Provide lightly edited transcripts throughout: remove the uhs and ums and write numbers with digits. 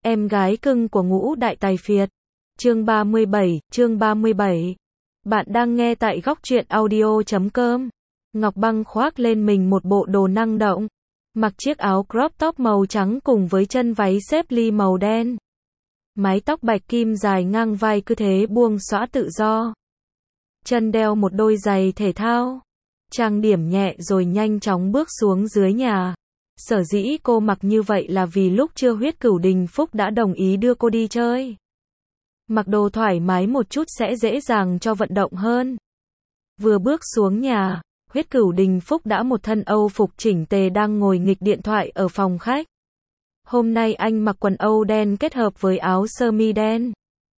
Em gái cưng của Ngũ Đại Tài Phiệt. Chương 37. Bạn đang nghe tại góc truyện audio.com. Ngọc Băng khoác lên mình một bộ đồ năng động, mặc chiếc áo crop top màu trắng cùng với chân váy xếp ly màu đen. Mái tóc bạch kim dài ngang vai cứ thế buông xõa tự do. Chân đeo một đôi giày thể thao. Trang điểm nhẹ rồi nhanh chóng bước xuống dưới nhà. Sở dĩ cô mặc như vậy là vì lúc trưa Huyết Cửu Đình Phúc đã đồng ý đưa cô đi chơi. Mặc đồ thoải mái một chút sẽ dễ dàng cho vận động hơn. Vừa bước xuống nhà, Huyết Cửu Đình Phúc đã một thân Âu phục chỉnh tề đang ngồi nghịch điện thoại ở phòng khách. Hôm nay anh mặc quần Âu đen kết hợp với áo sơ mi đen.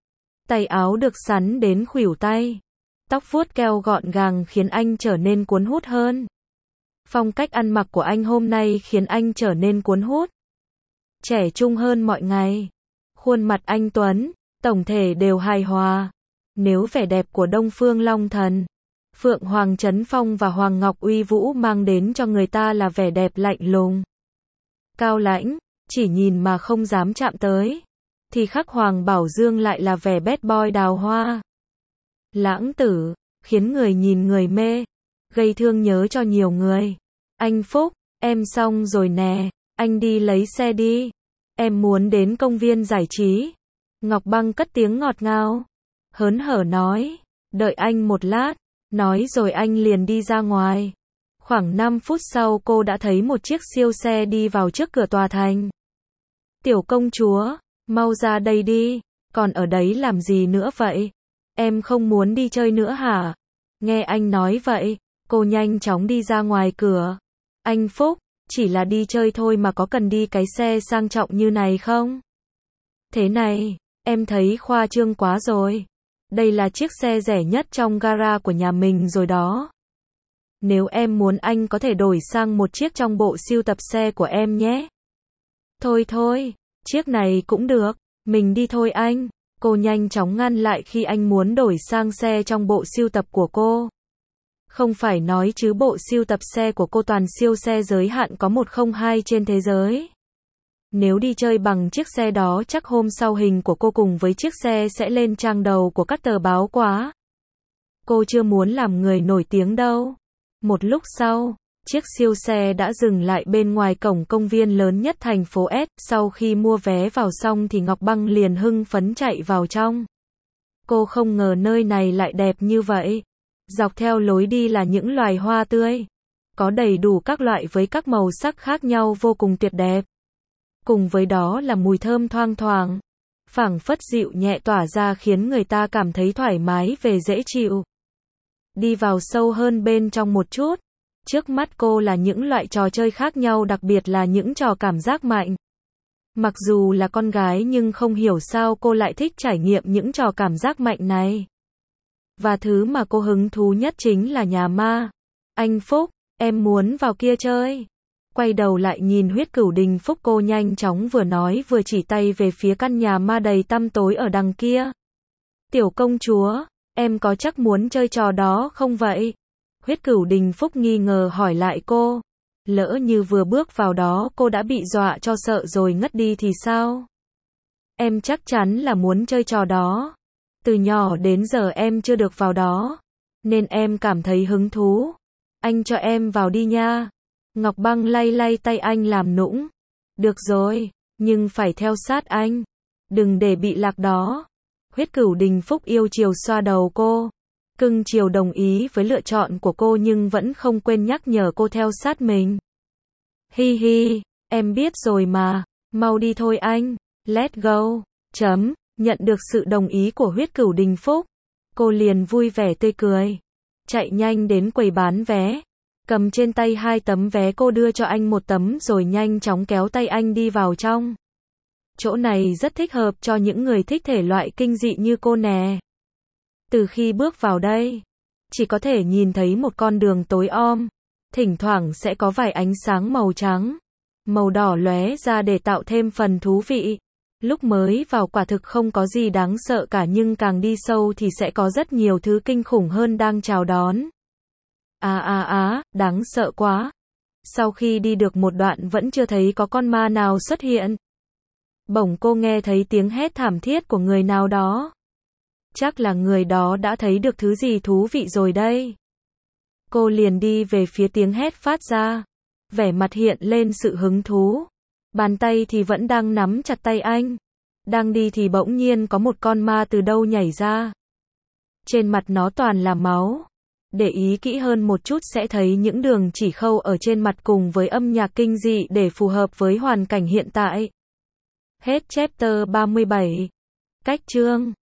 Tay áo được sắn đến khuỷu tay. Tóc vuốt keo gọn gàng khiến anh trở nên cuốn hút hơn. Phong cách ăn mặc của anh hôm nay khiến anh trở nên cuốn hút. Trẻ trung hơn mọi ngày. Khuôn mặt anh tuấn, tổng thể đều hài hòa. Nếu vẻ đẹp của Đông Phương Long Thần, Phượng Hoàng Trấn Phong và Hoàng Ngọc Uy Vũ mang đến cho người ta là vẻ đẹp lạnh lùng, cao lãnh, chỉ nhìn mà không dám chạm tới, thì khắc Hoàng Bảo Dương lại là vẻ bad boy đào hoa. Lãng tử, khiến người nhìn người mê, gây thương nhớ cho nhiều người. Anh Phúc, em xong rồi nè, anh đi lấy xe đi. Em muốn đến công viên giải trí. Ngọc Băng cất tiếng ngọt ngào, hớn hở nói, đợi anh một lát. Nói rồi anh liền đi ra ngoài. Khoảng 5 phút sau cô đã thấy một chiếc siêu xe đi vào trước cửa tòa thành. Tiểu công chúa, mau ra đây đi, còn ở đấy làm gì nữa vậy? Em không muốn đi chơi nữa hả? Nghe anh nói vậy, cô nhanh chóng đi ra ngoài cửa. Anh Phúc, chỉ là đi chơi thôi mà có cần đi cái xe sang trọng như này không? Thế này, em thấy khoa trương quá rồi. Đây là chiếc xe rẻ nhất trong gara của nhà mình rồi đó. Nếu em muốn anh có thể đổi sang một chiếc trong bộ sưu tập xe của em nhé. Thôi, chiếc này cũng được, mình đi thôi anh. Cô nhanh chóng ngăn lại khi anh muốn đổi sang xe trong bộ sưu tập của cô. Không phải nói chứ bộ sưu tập xe của cô toàn siêu xe giới hạn có 102 trên thế giới. Nếu đi chơi bằng chiếc xe đó chắc hôm sau hình của cô cùng với chiếc xe sẽ lên trang đầu của các tờ báo quá. Cô chưa muốn làm người nổi tiếng đâu. Một lúc sau, chiếc siêu xe đã dừng lại bên ngoài cổng công viên lớn nhất thành phố S. Sau khi mua vé vào xong thì Ngọc Băng liền hưng phấn chạy vào trong. Cô không ngờ nơi này lại đẹp như vậy. Dọc theo lối đi là những loài hoa tươi. Có đầy đủ các loại với các màu sắc khác nhau vô cùng tuyệt đẹp. Cùng với đó là mùi thơm thoang thoảng, phảng phất dịu nhẹ tỏa ra khiến người ta cảm thấy thoải mái về dễ chịu. Đi vào sâu hơn bên trong một chút, trước mắt cô là những loại trò chơi khác nhau, đặc biệt là những trò cảm giác mạnh. Mặc dù là con gái nhưng không hiểu sao cô lại thích trải nghiệm những trò cảm giác mạnh này. Và thứ mà cô hứng thú nhất chính là nhà ma. Anh Phúc, em muốn vào kia chơi. Quay đầu lại nhìn Huyết Cửu Đình Phúc, cô nhanh chóng vừa nói vừa chỉ tay về phía căn nhà ma đầy tăm tối ở đằng kia. Tiểu công chúa, em có chắc muốn chơi trò đó không vậy? Huyết Cửu Đình Phúc nghi ngờ hỏi lại cô. Lỡ như vừa bước vào đó cô đã bị dọa cho sợ rồi ngất đi thì sao? Em chắc chắn là muốn chơi trò đó. Từ nhỏ đến giờ em chưa được vào đó, nên em cảm thấy hứng thú. Anh cho em vào đi nha. Ngọc Băng lay tay anh làm nũng. Được rồi, nhưng phải theo sát anh. Đừng để bị lạc đó. Huyết Cửu Đình Phúc yêu chiều xoa đầu cô. Cưng chiều đồng ý với lựa chọn của cô nhưng vẫn không quên nhắc nhở cô theo sát mình. Hi hi, em biết rồi mà. Mau đi thôi anh. Let's go. Nhận được sự đồng ý của Huyết Cửu Đình Phúc, cô liền vui vẻ tươi cười. Chạy nhanh đến quầy bán vé. Cầm trên tay 2 tấm vé, cô đưa cho anh 1 tấm rồi nhanh chóng kéo tay anh đi vào trong. Chỗ này rất thích hợp cho những người thích thể loại kinh dị như cô nè. Từ khi bước vào đây, chỉ có thể nhìn thấy một con đường tối om, thỉnh thoảng sẽ có vài ánh sáng màu trắng, màu đỏ lóe ra để tạo thêm phần thú vị. Lúc mới vào quả thực không có gì đáng sợ cả, nhưng càng đi sâu thì sẽ có rất nhiều thứ kinh khủng hơn đang chào đón. Đáng sợ quá. Sau khi đi được một đoạn vẫn chưa thấy có con ma nào xuất hiện. Bỗng cô nghe thấy tiếng hét thảm thiết của người nào đó. Chắc là người đó đã thấy được thứ gì thú vị rồi đây. Cô liền đi về phía tiếng hét phát ra. Vẻ mặt hiện lên sự hứng thú. Bàn tay thì vẫn đang nắm chặt tay anh. Đang đi thì bỗng nhiên có một con ma từ đâu nhảy ra. Trên mặt nó toàn là máu. Để ý kỹ hơn một chút sẽ thấy những đường chỉ khâu ở trên mặt cùng với âm nhạc kinh dị để phù hợp với hoàn cảnh hiện tại. Hết chapter 37. Cách chương